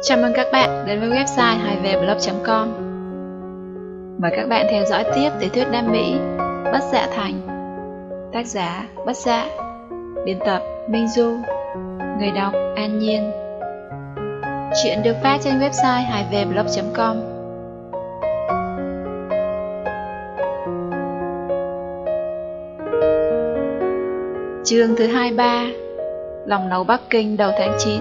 Chào mừng các bạn đến với website haiveblog.com. Mời các bạn theo dõi tiếp tiểu thuyết Nam Mỹ Bất Dạ Thành. Tác giả Bất Dạ, biên tập Minh Du, người đọc An Nhiên. Chuyện được phát trên website haiveblog.com. Chương thứ 23, Lòng nấu Bắc Kinh đầu tháng 9.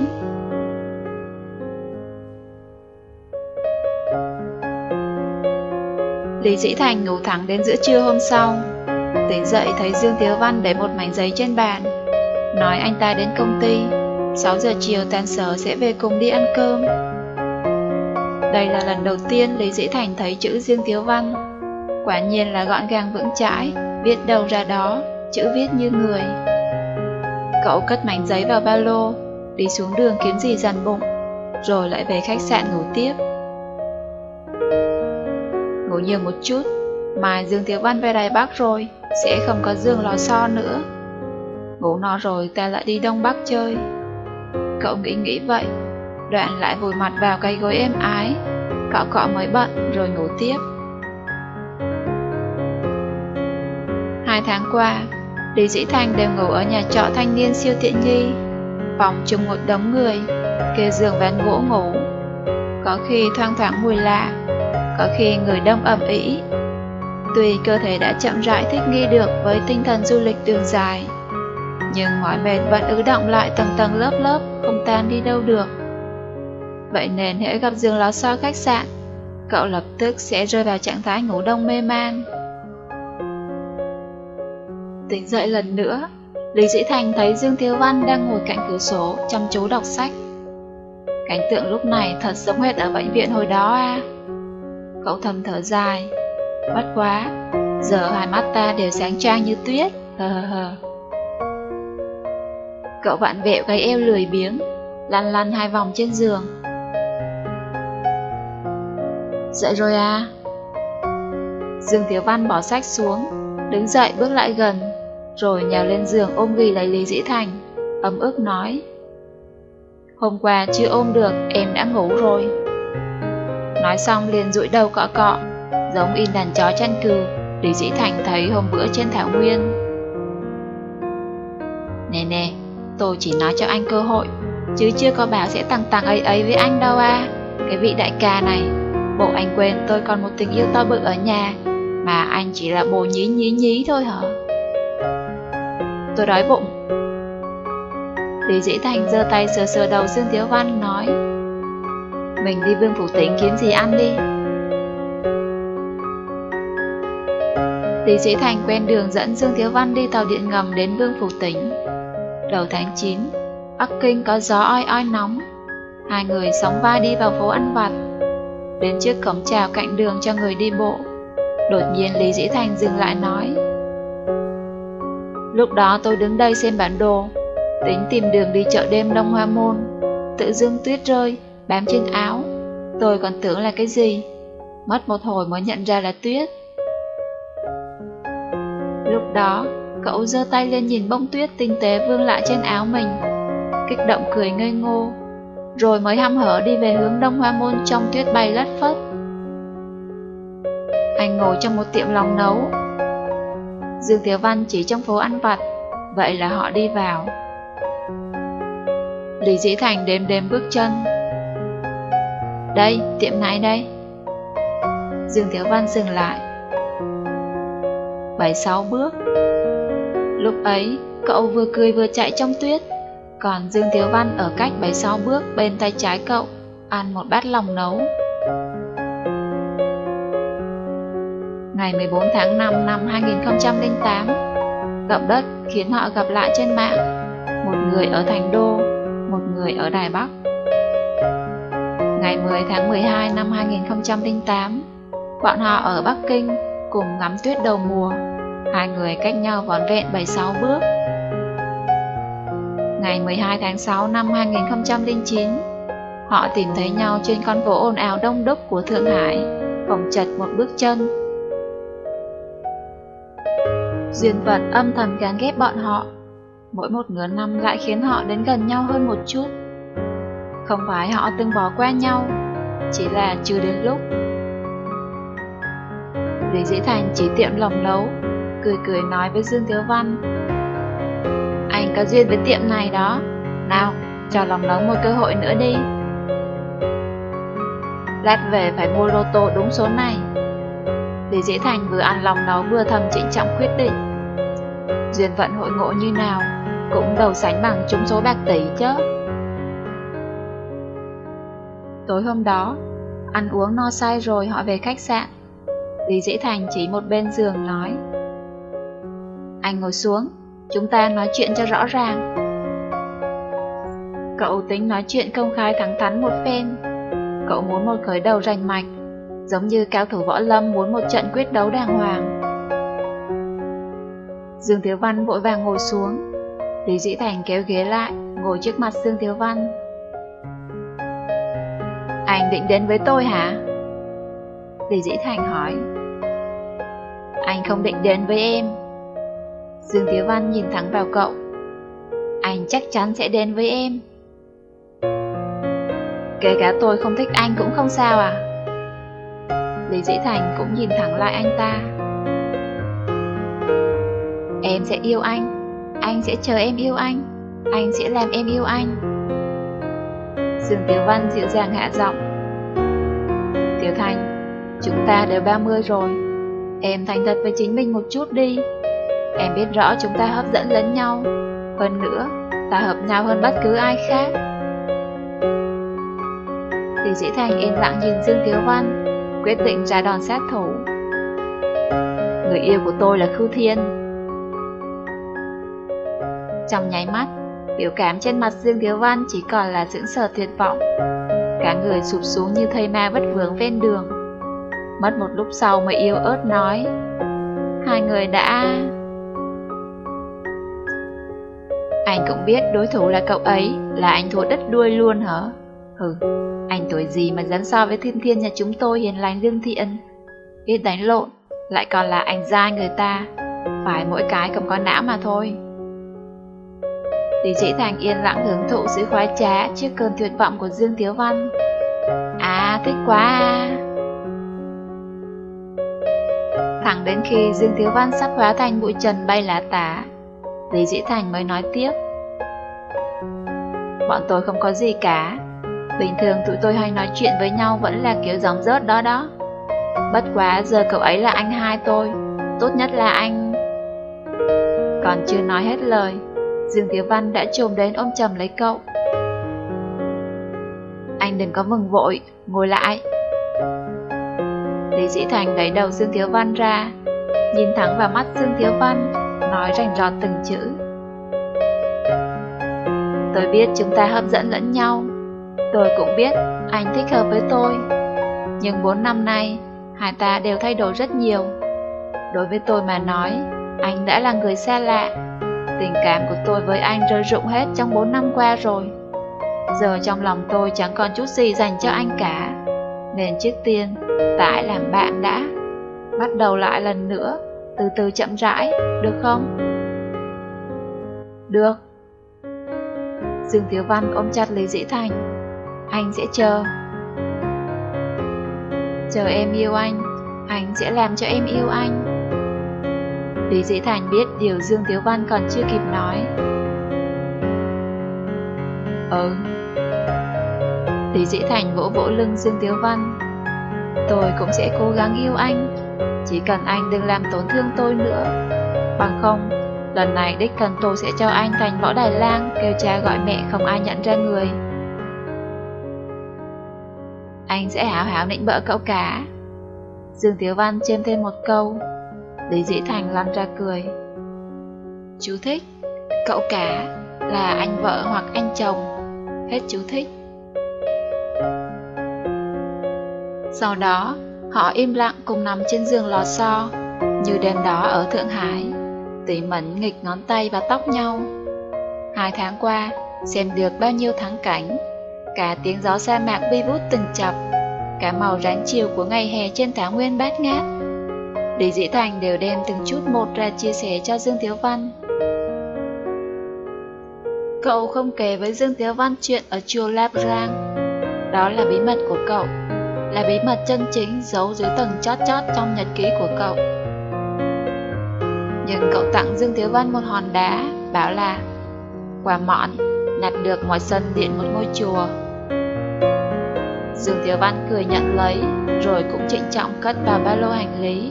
Lý Dĩ Thành ngủ thẳng đến giữa trưa hôm sau. Tỉnh dậy thấy Dương Tiếu Văn để một mảnh giấy trên bàn, nói anh ta đến công ty 6 giờ chiều tan sở sẽ về cùng đi ăn cơm. Đây là lần đầu tiên Lý Dĩ Thành thấy chữ Dương Tiếu Văn. Quả nhiên là gọn gàng vững chãi, viết đâu ra đó, chữ viết như người. Cậu cất mảnh giấy vào ba lô, đi xuống đường kiếm gì dằn bụng, rồi lại về khách sạn ngủ tiếp. Ngủ nhiều một chút, mai Dương Tiếu Văn về Đài Bắc rồi, sẽ không có Dương Lò Xo nữa. Ngủ no rồi ta lại đi Đông Bắc chơi. Cậu nghĩ vậy, đoạn lại vùi mặt vào cái gối êm ái, cọ cọ mới bận rồi ngủ tiếp. 2 tháng qua, Lý Dĩ Thành đều ngủ ở nhà trọ thanh niên siêu tiện nghi, phòng chung một đống người, kê giường ván gỗ ngủ. Có khi thoang thoảng mùi lạ, có khi người đông ầm ĩ. Tuy cơ thể đã chậm rãi thích nghi được với tinh thần du lịch đường dài, nhưng mỏi mệt vẫn ứ đọng lại tầng tầng lớp lớp, không tan đi đâu được. Vậy nên hễ gặp Dương Lò Xo khách sạn, cậu lập tức sẽ rơi vào trạng thái ngủ đông mê man. Tỉnh dậy lần nữa, Lý Dĩ Thành thấy Dương Tiếu Văn đang ngồi cạnh cửa sổ chăm chú đọc sách. Cảnh tượng lúc này thật giống hệt ở bệnh viện hồi đó à. Cậu thầm thở dài, bất quá, giờ hai mắt ta đều sáng trang như tuyết, hờ hờ hờ. Cậu vặn vẹo cái eo lười biếng, lăn lăn 2 vòng trên giường. Dậy rồi à? Dương Tiếu Văn bỏ sách xuống, đứng dậy bước lại gần, rồi nhào lên giường ôm ghì lấy Lý Dĩ Thành, ấm ức nói: Hôm qua chưa ôm được, em đã ngủ rồi. Nói xong liền dụi đầu cọ cọ, giống in đàn chó chăn cừu Lý Dĩ Thành thấy hôm bữa trên Thảo Nguyên. Nè, tôi chỉ nói cho anh cơ hội, chứ chưa có bảo sẽ tằng tằng ấy với anh đâu à. Cái vị đại ca này, bộ anh quên tôi còn một tình yêu to bự ở nhà, mà anh chỉ là bồ nhí thôi hả? Tôi đói bụng. Lý Dĩ Thành giơ tay sờ đầu Dương Tiếu Văn nói: Mình đi Vương Phủ Tỉnh kiếm gì ăn đi. Lý Dĩ Thành quen đường dẫn Dương Tiếu Văn đi tàu điện ngầm đến Vương Phủ Tỉnh. Đầu tháng 9, Bắc Kinh có gió oi oi nóng. Hai người sóng vai đi vào phố ăn vặt. Đến trước cổng chào cạnh đường cho người đi bộ, đột nhiên Lý Dĩ Thành dừng lại nói: Lúc đó tôi đứng đây xem bản đồ, tính tìm đường đi chợ đêm Đông Hoa Môn. Tự dưng tuyết rơi, bám trên áo. Tôi còn tưởng là cái gì, mất một hồi mới nhận ra là tuyết. Lúc đó, cậu giơ tay lên nhìn bông tuyết tinh tế vương lại trên áo mình, kích động cười ngây ngô, rồi mới hăm hở đi về hướng Đông Hoa Môn trong tuyết bay lất phất. Anh ngồi trong một tiệm lòng nấu. Dương Tiếu Văn chỉ trong phố ăn vặt, vậy là họ đi vào. Lý Dĩ Thành đếm bước chân. Đây, tiệm này đây. Dương Tiếu Văn dừng lại. 7-6 bước. Lúc ấy, cậu vừa cười vừa chạy trong tuyết, còn Dương Tiếu Văn ở cách 7-6 bước bên tay trái cậu, ăn một bát lòng nấu. Ngày 14 tháng 5 năm 2008, động đất khiến họ gặp lại trên mạng, một người ở Thành Đô, một người ở Đài Bắc. Ngày 10 tháng 12 năm 2008, bọn họ ở Bắc Kinh cùng ngắm tuyết đầu mùa, hai người cách nhau vỏn vẹn 7-6 bước. Ngày 12 tháng 6 năm 2009, họ tìm thấy nhau trên con phố ồn ào đông đúc của Thượng Hải, không chật một bước chân. Duyên phận âm thầm gán ghép bọn họ, mỗi một nửa năm lại khiến họ đến gần nhau hơn một chút. Không phải họ từng bỏ qua nhau, chỉ là chưa đến lúc. Lý Dĩ Thành chỉ tiệm lòng nấu, cười cười nói với Dương Thiếu Văn: anh có duyên với tiệm này đó, nào cho lòng nấu một cơ hội nữa đi. Lát về phải mua lô tô đúng số này. Lý Dĩ Thành vừa ăn lòng nấu vừa thầm trịnh trọng quyết định. Duyên vận hội ngộ như nào cũng đầu sánh bằng trúng số bạc tỷ chứ. Tối hôm đó, ăn uống no say rồi họ về khách sạn. Lý Dĩ Thành chỉ một bên giường nói: anh ngồi xuống, chúng ta nói chuyện cho rõ ràng. Cậu tính nói chuyện công khai thẳng thắn một phen. Cậu muốn một khởi đầu rành mạch, giống như cao thủ võ lâm muốn một trận quyết đấu đàng hoàng. Dương Thiếu Văn vội vàng ngồi xuống. Lý Dĩ Thành kéo ghế lại, ngồi trước mặt Dương Thiếu Văn. Anh định đến với tôi hả? Lý Dĩ Thành hỏi. Anh không định đến với em. Dương Thiếu Văn nhìn thẳng vào cậu. Anh chắc chắn sẽ đến với em. Kể cả tôi không thích anh cũng không sao à? Lý Dĩ Thành cũng nhìn thẳng lại anh ta. Em sẽ yêu anh sẽ chờ em yêu anh sẽ làm em yêu anh. Dương Tiểu Văn dịu dàng hạ giọng. Tiểu Thành, chúng ta đều 30 rồi, em thành thật với chính mình một chút đi. Em biết rõ chúng ta hấp dẫn lẫn nhau, hơn nữa, ta hợp nhau hơn bất cứ ai khác. Lý Dĩ Thành yên lặng nhìn Dương Tiểu Văn, quyết định ra đòn sát thủ. Người yêu của tôi là Khưu Thiên. Trong nháy mắt, biểu cảm trên mặt Dương Thiếu Văn chỉ còn là sững sờ tuyệt vọng. Cả người sụp xuống như thây ma vất vưởng ven đường. Mất một lúc sau mới yếu ớt nói: hai người đã... Anh cũng biết đối thủ là cậu ấy, là anh thua đứt đuôi luôn hả? Hừ, anh tuổi gì mà dám so với Thiên Thiên nhà chúng tôi hiền lành lương thiện. Biết đánh lộn, lại còn là anh giai người ta. Phải mỗi cái không có não mà thôi. Lý Dĩ Thành yên lặng hưởng thụ sự khoái trá trước cơn tuyệt vọng của Dương Thiếu Văn. À, thích quá à. Thẳng đến khi Dương Thiếu Văn sắp hóa thành bụi trần bay lá tả, Lý Dĩ Thành mới nói tiếp: bọn tôi không có gì cả. Bình thường tụi tôi hay nói chuyện với nhau vẫn là kiểu gióng rớt đó đó. Bất quá giờ cậu ấy là anh hai tôi, tốt nhất là anh... Còn chưa nói hết lời, Dương Thiếu Văn đã trồm đến ôm chầm lấy cậu. Anh đừng có mừng vội, ngồi lại. Lý Dĩ Thành đẩy đầu Dương Thiếu Văn ra, nhìn thẳng vào mắt Dương Thiếu Văn, nói rành rọt từng chữ. Tôi biết chúng ta hấp dẫn lẫn nhau. Tôi cũng biết anh thích hợp với tôi. Nhưng 4 năm nay, hai ta đều thay đổi rất nhiều. Đối với tôi mà nói, anh đã là người xa lạ. Tình cảm của tôi với anh rơi rụng hết trong 4 năm qua rồi. Giờ trong lòng tôi chẳng còn chút gì dành cho anh cả. Nên trước tiên, ta hãy làm bạn đã. Bắt đầu lại lần nữa, từ từ chậm rãi, được không? Được. Dương Thiếu Văn ôm chặt Lý Dĩ Thành. Anh sẽ chờ. Chờ em yêu anh sẽ làm cho em yêu anh. Lý Dĩ Thành biết điều Dương Thiếu Văn còn chưa kịp nói. Lý Dĩ Thành vỗ vỗ lưng Dương Thiếu Văn. Tôi cũng sẽ cố gắng yêu anh, chỉ cần anh đừng làm tổn thương tôi nữa. Bằng không, lần này đích thân tôi sẽ cho anh thành võ Đài Lang, kêu cha gọi mẹ không ai nhận ra người. Anh sẽ hảo hảo nịnh bợ cậu cả. Dương Thiếu Văn chêm thêm một câu. Lý Dĩ Thành lăn ra cười. Chú thích: cậu cả là anh vợ hoặc anh chồng. Hết chú thích. Sau đó, họ im lặng cùng nằm trên giường lò xo, như đêm đó ở Thượng Hải, tỉ mẩn nghịch ngón tay và tóc nhau. 2 tháng qua, xem được bao nhiêu thắng cảnh, cả tiếng gió sa mạc vi vút từng chập, cả màu ráng chiều của ngày hè trên thảo nguyên bát ngát. Lý Dĩ Thành đều đem từng chút một ra chia sẻ cho Dương Thiếu Văn. Cậu không kể với Dương Tiếu Văn chuyện ở chùa Lạp Rang. Đó là bí mật của cậu, là bí mật chân chính giấu dưới tầng chót chót trong nhật ký của cậu. Nhưng cậu tặng Dương Tiếu Văn một hòn đá, bảo là quà mọn nhặt được ngoài sân điện một ngôi chùa. Dương Tiếu Văn cười nhận lấy, rồi cũng trịnh trọng cất vào ba lô hành lý.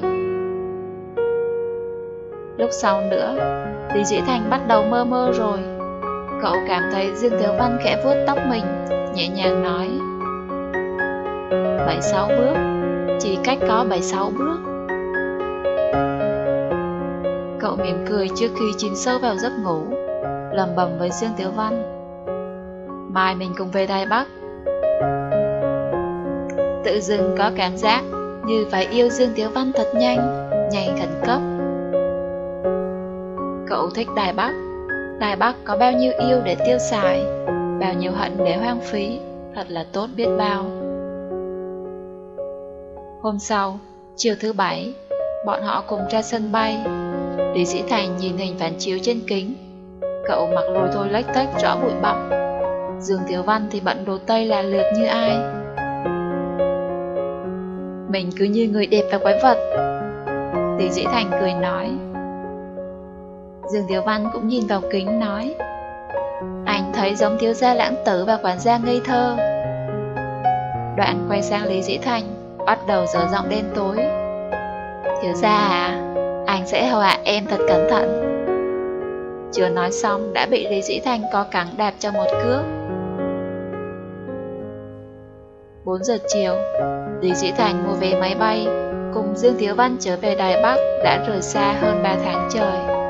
Lúc sau nữa, Lý Dĩ Thành bắt đầu mơ mơ rồi. Cậu cảm thấy Dương Tiếu Văn khẽ vuốt tóc mình, nhẹ nhàng nói: 7-6 bước, chỉ cách có 7-6 bước. Cậu mỉm cười trước khi chìm sâu vào giấc ngủ, lẩm bẩm với Dương Tiếu Văn: mai mình cùng về Đài Bắc. Tự dưng có cảm giác như phải yêu Dương Tiếu Văn thật nhanh, nhảy khẩn cấp. Cậu thích Đài Bắc. Đài Bắc có bao nhiêu yêu để tiêu xài, bao nhiêu hận để hoang phí, thật là tốt biết bao. Hôm sau, chiều thứ Bảy, bọn họ cùng ra sân bay. Lý Dĩ Thành nhìn hình phản chiếu trên kính. Cậu mặc lôi thôi lách tách rõ bụi bặm. Dương Tiếu Văn thì bận đồ tây là lượt như ai. Mình cứ như người đẹp và quái vật, Lý Dĩ Thành cười nói. Dương Tiếu Văn cũng nhìn vào kính nói: anh thấy giống thiếu gia lãng tử và quản gia ngây thơ. Đoạn quay sang Lý Dĩ Thành, bắt đầu dở giọng đen tối: thiếu gia à, anh sẽ hầu hạ em thật cẩn thận. Chưa nói xong đã bị Lý Dĩ Thành có cẳng đạp cho một cước. 4 giờ chiều, Lý Dĩ Thành mua vé máy bay cùng Dương Tiếu Văn trở về Đài Bắc đã rời xa hơn 3 tháng trời.